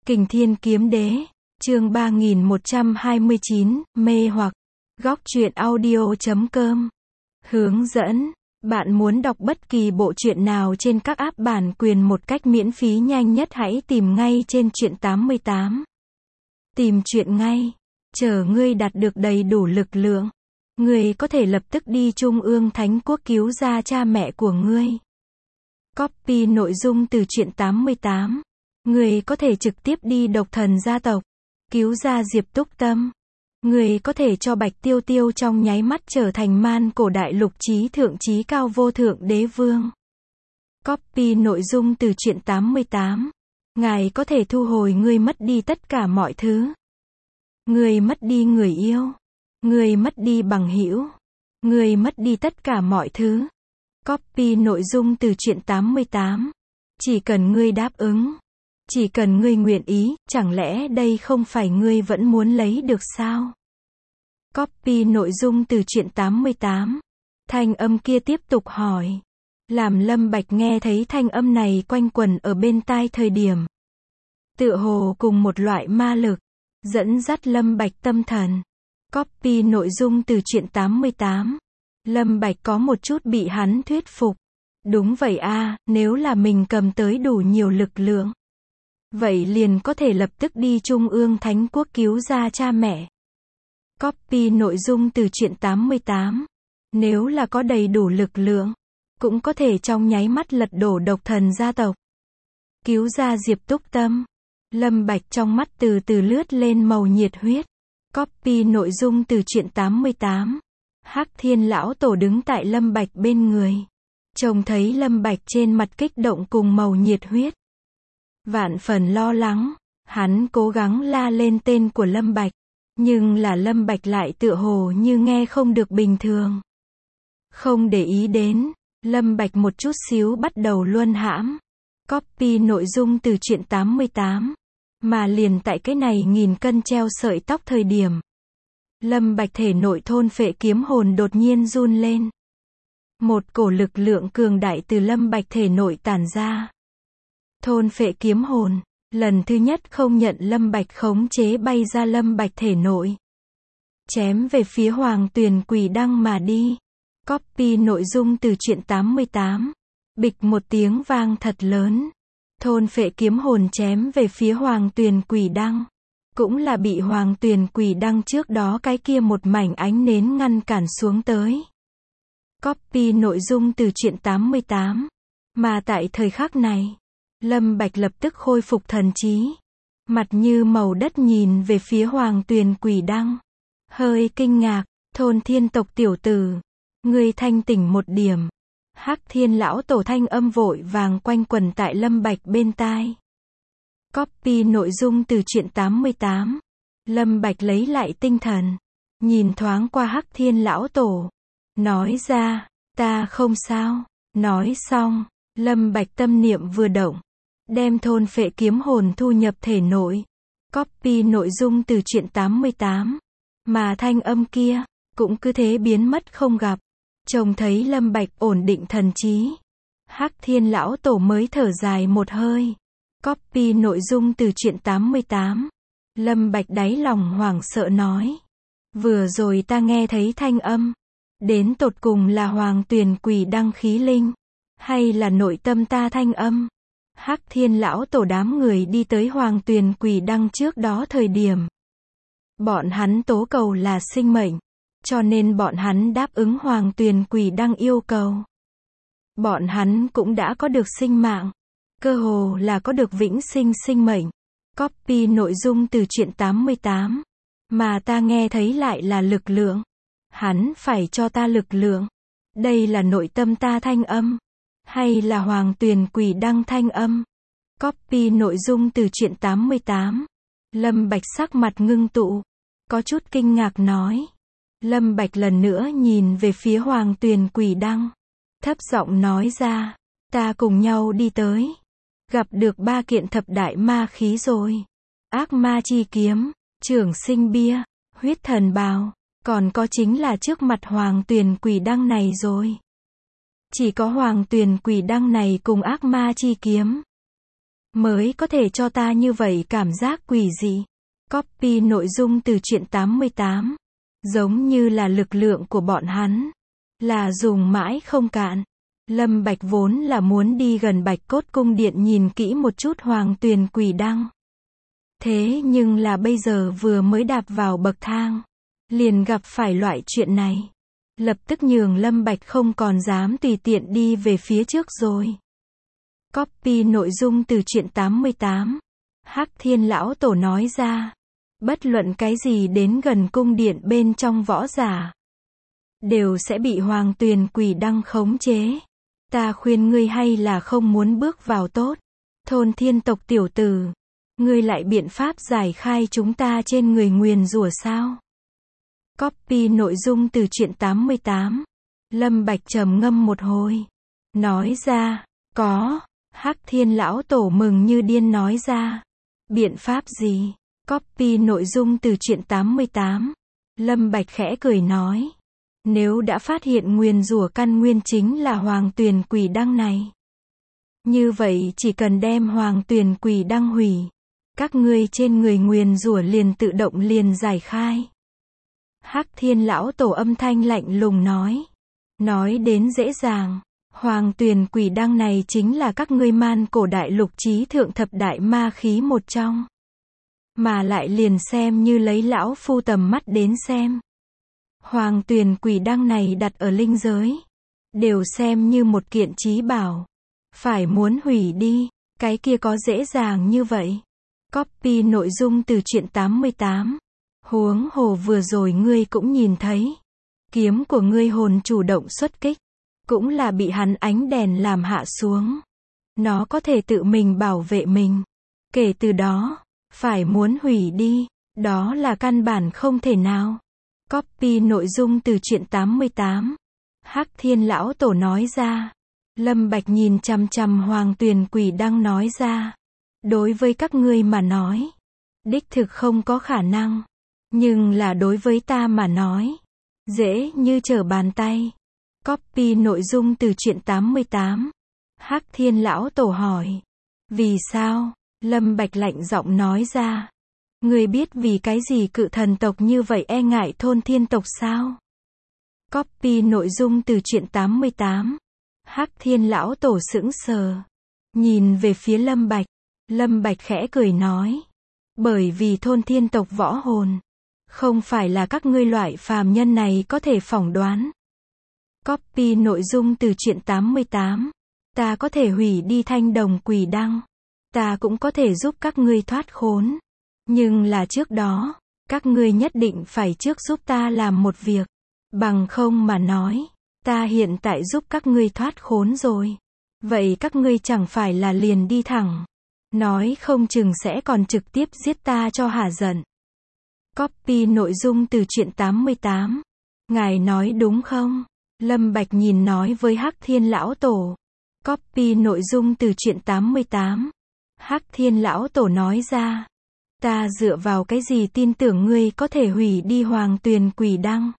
Kình Thiên Kiếm Đế, chương 3129, mê hoặc. Góc truyện audio.com. Hướng dẫn. Bạn muốn đọc bất kỳ bộ truyện nào trên các app bản quyền một cách miễn phí nhanh nhất, hãy tìm ngay trên truyện 88. Tìm truyện ngay. Chờ ngươi đạt được đầy đủ lực lượng, ngươi có thể lập tức đi Trung ương Thánh Quốc cứu ra cha mẹ của ngươi. Copy nội dung từ truyện 88. Ngươi có thể trực tiếp đi Độc Thần gia tộc, cứu ra Diệp Túc Tâm. Ngươi có thể cho Bạch Tiêu Tiêu trong nháy mắt trở thành man cổ đại lục chí thượng chí cao vô thượng đế vương. Copy nội dung từ truyện 88. Ngài có thể thu hồi ngươi mất đi tất cả mọi thứ. Ngươi mất đi người yêu. Ngươi mất đi bằng hữu. Ngươi mất đi tất cả mọi thứ. Copy nội dung từ truyện 88. Chỉ cần ngươi đáp ứng. Chỉ cần ngươi nguyện ý, chẳng lẽ đây không phải ngươi vẫn muốn lấy được sao? Copy nội dung từ truyện 88. Thanh âm kia tiếp tục hỏi. Làm Lâm Bạch nghe thấy thanh âm này quanh quẩn ở bên tai thời điểm, tựa hồ cùng một loại ma lực, dẫn dắt Lâm Bạch tâm thần. Copy nội dung từ truyện 88. Lâm Bạch có một chút bị hắn thuyết phục. Đúng vậy a, nếu là mình cầm tới đủ nhiều lực lượng, vậy liền có thể lập tức đi Trung ương Thánh Quốc cứu ra cha mẹ. Copy nội dung từ truyện 88. Nếu là có đầy đủ lực lượng, cũng có thể trong nháy mắt lật đổ Độc Thần gia tộc, cứu ra Diệp Túc Tâm. Lâm Bạch trong mắt từ từ lướt lên màu nhiệt huyết. Copy nội dung từ truyện 88. Hắc Thiên lão tổ đứng tại Lâm Bạch bên người, trông thấy Lâm Bạch trên mặt kích động cùng màu nhiệt huyết, vạn phần lo lắng. Hắn cố gắng la lên tên của Lâm Bạch, nhưng là Lâm Bạch lại tựa hồ như nghe không được bình thường, không để ý đến. Lâm Bạch một chút xíu bắt đầu luân hãm. Copy nội dung từ truyện 88. Mà liền tại cái này nghìn cân treo sợi tóc thời điểm, Lâm Bạch thể nội thôn phệ kiếm hồn đột nhiên run lên. Một cổ lực lượng cường đại từ Lâm Bạch thể nội tản ra. Thôn phệ kiếm hồn, lần thứ nhất không nhận Lâm Bạch khống chế bay ra Lâm Bạch thể nội, chém về phía Hoàng Tuyền Quỷ Đăng mà đi. Copy nội dung từ truyện 88. Bịch một tiếng vang thật lớn. Thôn phệ kiếm hồn chém về phía Hoàng Tuyền Quỷ Đăng, cũng là bị Hoàng Tuyền Quỷ Đăng trước đó cái kia một mảnh ánh nến ngăn cản xuống tới. Copy nội dung từ truyện 88. Mà tại thời khắc này, Lâm Bạch lập tức khôi phục thần trí, mặt như màu đất nhìn về phía Hoàng Tuyền Quỷ Đăng, hơi kinh ngạc. Thôn Thiên tộc tiểu tử, ngươi thanh tỉnh một điểm. Hắc Thiên lão tổ thanh âm vội vàng quanh quẩn tại Lâm Bạch bên tai. Copy nội dung từ truyện 88. Lâm Bạch lấy lại tinh thần, nhìn thoáng qua Hắc Thiên lão tổ, nói ra, ta không sao. Nói xong, Lâm Bạch tâm niệm vừa động, đem thôn phệ kiếm hồn thu nhập thể nội. Copy nội dung từ truyện 88. Mà thanh âm kia cũng cứ thế biến mất không gặp. Trông thấy Lâm Bạch ổn định thần trí, Hắc Thiên lão tổ mới thở dài một hơi. Copy nội dung từ truyện 88. Lâm Bạch đáy lòng hoảng sợ nói, vừa rồi ta nghe thấy thanh âm, đến tột cùng là Hoàng Tuyền Quỷ Đăng khí linh, hay là nội tâm ta thanh âm? Hắc Thiên lão tổ đám người đi tới Hoàng Tuyền Quỷ Đăng trước đó thời điểm, bọn hắn tố cầu là sinh mệnh, cho nên bọn hắn đáp ứng Hoàng Tuyền Quỷ Đăng yêu cầu. Bọn hắn cũng đã có được sinh mạng, cơ hồ là có được vĩnh sinh sinh mệnh. Copy nội dung từ truyện 88. Mà ta nghe thấy lại là lực lượng. Hắn phải cho ta lực lượng. Đây là nội tâm ta thanh âm, hay là Hoàng Tuyền Quỷ Đăng thanh âm? Copy nội dung từ truyện 88. Lâm Bạch sắc mặt ngưng tụ, có chút kinh ngạc nói. Lâm Bạch lần nữa nhìn về phía Hoàng Tuyền Quỷ Đăng, thấp giọng nói ra, ta cùng nhau đi tới, gặp được 3 kiện thập đại ma khí rồi. Ác ma chi kiếm, trường sinh bia, huyết thần bào, còn có chính là trước mặt Hoàng Tuyền Quỷ Đăng này rồi. Chỉ có Hoàng Tuyền Quỷ Đăng này cùng ác ma chi kiếm. mới có thể cho ta như vậy cảm giác quỷ dị. Copy nội dung từ truyện 88. Giống như là lực lượng của bọn hắn. Là dùng mãi không cạn. Lâm Bạch vốn là muốn đi gần Bạch Cốt Cung Điện nhìn kỹ một chút Hoàng Tuyền Quỷ Đăng. Thế nhưng là bây giờ vừa mới đạp vào bậc thang. Liền gặp phải loại chuyện này. Lập tức nhường Lâm Bạch không còn dám tùy tiện đi về phía trước rồi. Copy nội dung từ truyện 88. Hắc Thiên Lão Tổ nói ra. Bất luận cái gì đến gần cung điện bên trong võ giả. Đều sẽ bị Hoàng Tuyền Quỷ Đăng khống chế. Ta khuyên ngươi hay là không muốn bước vào tốt. Thôn thiên tộc tiểu tử. Ngươi lại biện pháp giải khai chúng ta trên người nguyền rủa sao? Copy nội dung từ truyện 88. Lâm Bạch trầm ngâm một hồi. Nói ra, có. Hắc Thiên Lão Tổ mừng như điên nói ra. Biện pháp gì? Copy nội dung từ truyện 88. Lâm Bạch khẽ cười nói. Nếu đã phát hiện nguyền rủa căn nguyên chính là Hoàng Tuyền Quỷ Đăng này. Như vậy chỉ cần đem Hoàng Tuyền Quỷ Đăng hủy. Các ngươi trên người nguyền rủa liền tự động liền giải khai. Hắc Thiên Lão Tổ âm thanh lạnh lùng nói. Nói đến dễ dàng. Hoàng Tuyền Quỷ Đăng này chính là các ngươi man cổ đại lục chí thượng thập đại ma khí một trong. Mà lại liền xem như lấy lão phu tầm mắt đến xem. Hoàng Tuyền Quỷ Đăng này đặt ở linh giới. Đều xem như một kiện chí bảo. Phải muốn hủy đi. Cái kia có dễ dàng như vậy. Copy nội dung từ truyện 88. Huống hồ vừa rồi ngươi cũng nhìn thấy. Kiếm của ngươi hồn chủ động xuất kích. Cũng là bị hắn ánh đèn làm hạ xuống. Nó có thể tự mình bảo vệ mình. Kể từ đó, phải muốn hủy đi, đó là căn bản không thể nào. Copy nội dung từ truyện 88. Hắc Thiên Lão Tổ nói ra. Lâm Bạch nhìn chằm chằm Hoàng Tuyền Quỷ Đăng nói ra. Đối với các ngươi mà nói, đích thực không có khả năng. Nhưng là đối với ta mà nói, dễ như trở bàn tay. Copy nội dung từ truyện 88. Hắc Thiên Lão Tổ hỏi. Vì sao? Lâm Bạch lạnh giọng nói ra. Ngươi biết vì cái gì cự thần tộc như vậy e ngại thôn thiên tộc sao? Copy nội dung từ truyện 88. Hắc Thiên Lão Tổ sững sờ. Nhìn về phía Lâm Bạch. Lâm Bạch khẽ cười nói. Bởi vì thôn thiên tộc võ hồn. Không phải là các ngươi loại phàm nhân này có thể phỏng đoán. Copy nội dung từ truyện 88. Ta có thể hủy đi Thanh Đồng Quỷ Đăng. Ta cũng có thể giúp các ngươi thoát khốn. Nhưng là trước đó, các ngươi nhất định phải trước giúp ta làm một việc. Bằng không mà nói, ta hiện tại giúp các ngươi thoát khốn rồi. Vậy các ngươi chẳng phải là liền đi thẳng. Nói không chừng sẽ còn trực tiếp giết ta cho hả giận. Copy nội dung từ truyện 88. Ngài nói đúng không? Lâm Bạch nhìn nói với Hắc Thiên Lão Tổ. Copy nội dung từ truyện 88. Hắc Thiên Lão Tổ nói ra. Ta dựa vào cái gì tin tưởng ngươi có thể hủy đi Hoàng Tuyền Quỷ Đăng?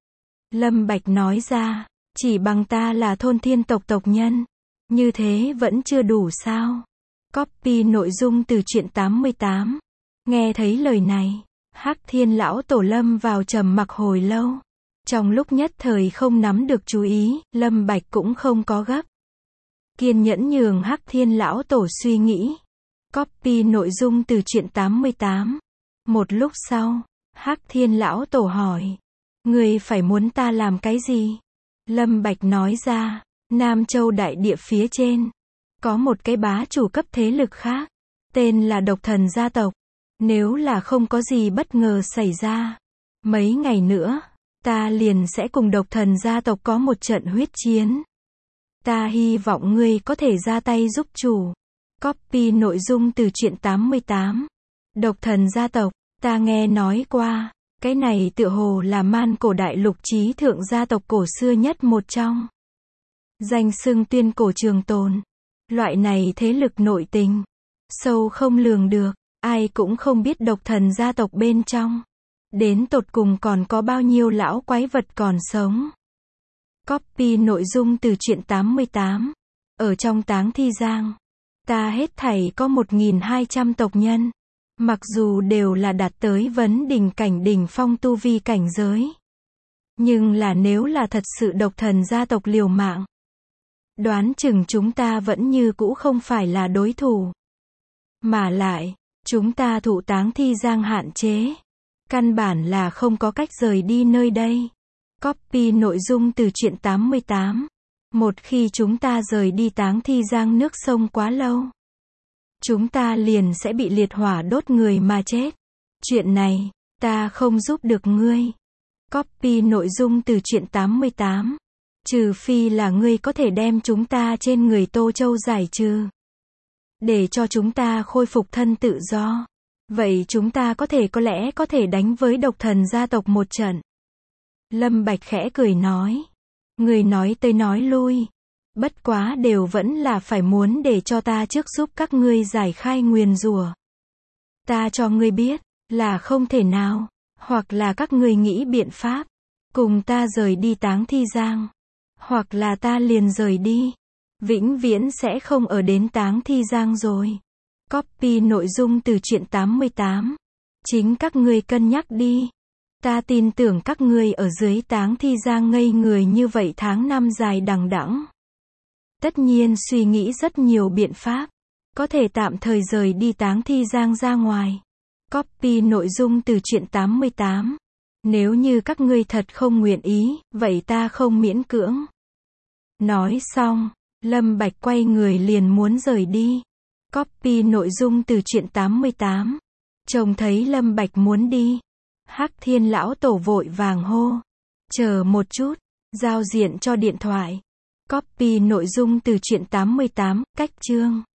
Lâm Bạch nói ra. Chỉ bằng ta là thôn thiên tộc tộc nhân. Như thế vẫn chưa đủ sao? Copy nội dung từ truyện 88. Nghe thấy lời này, Hắc Thiên Lão Tổ lâm vào trầm mặc hồi lâu. Trong lúc nhất thời không nắm được chú ý, Lâm Bạch cũng không có gấp. Kiên nhẫn nhường Hắc Thiên Lão Tổ suy nghĩ. Copy nội dung từ truyện 88. Một lúc sau, Hắc Thiên Lão Tổ hỏi. Ngươi phải muốn ta làm cái gì? Lâm Bạch nói ra. Nam Châu đại địa phía trên. Có một cái bá chủ cấp thế lực khác. Tên là Độc Thần gia tộc. Nếu là không có gì bất ngờ xảy ra. Mấy ngày nữa, ta liền sẽ cùng Độc Thần gia tộc có một trận huyết chiến. Ta hy vọng ngươi có thể ra tay giúp chủ. Copy nội dung từ truyện 88. Độc Thần gia tộc, ta nghe nói qua. Cái này tựa hồ là man cổ đại lục chí thượng gia tộc cổ xưa nhất một trong. Danh xưng tuyên cổ trường tồn. Loại này thế lực nội tình. Sâu không lường được. Ai cũng không biết Độc Thần gia tộc bên trong. Đến tột cùng còn có bao nhiêu lão quái vật còn sống. Copy nội dung từ truyện 88. Ở trong Táng Thi Giang. Ta hết thảy có 1.200 tộc nhân. Mặc dù đều là đạt tới vấn đỉnh cảnh đỉnh phong tu vi cảnh giới. Nhưng là nếu là thật sự độc thần gia tộc liều mạng. Đoán chừng chúng ta vẫn như cũ không phải là đối thủ. Mà lại, chúng ta thụ táng thi giang hạn chế. Căn bản là không có cách rời đi nơi đây. Copy nội dung từ truyện 88. Một khi chúng ta rời đi táng thi giang nước sông quá lâu, chúng ta liền sẽ bị liệt hỏa đốt người mà chết. Chuyện này, ta không giúp được ngươi. Copy nội dung từ truyện 88. Trừ phi là ngươi có thể đem chúng ta trên người Tô Châu giải trừ. Để cho chúng ta khôi phục thân tự do. Vậy chúng ta có lẽ có thể đánh với độc thần gia tộc một trận. Lâm Bạch khẽ cười nói. Người nói tới nói lui. Bất quá đều vẫn là phải muốn để cho ta trước giúp các ngươi giải khai nguyền rủa. Ta cho ngươi biết, là không thể nào. Hoặc là các ngươi nghĩ biện pháp. Cùng ta rời đi táng thi giang. Hoặc là ta liền rời đi. Vĩnh viễn sẽ không ở đến táng thi giang rồi. Copy nội dung từ truyện 88. Chính các ngươi cân nhắc đi. Ta tin tưởng các ngươi ở dưới táng thi giang ngây người như vậy tháng năm dài đằng đẵng. Tất nhiên suy nghĩ rất nhiều biện pháp. Có thể tạm thời rời đi táng thi giang ra ngoài. Copy nội dung từ truyện 88. Nếu như các ngươi thật không nguyện ý, vậy ta không miễn cưỡng. Nói xong, Lâm Bạch quay người liền muốn rời đi. Copy nội dung từ truyện 88. Trông thấy Lâm Bạch muốn đi. Hắc Thiên lão tổ vội vàng hô. Chờ một chút, giao diện cho điện thoại. Copy nội dung từ truyện 88, cách chương.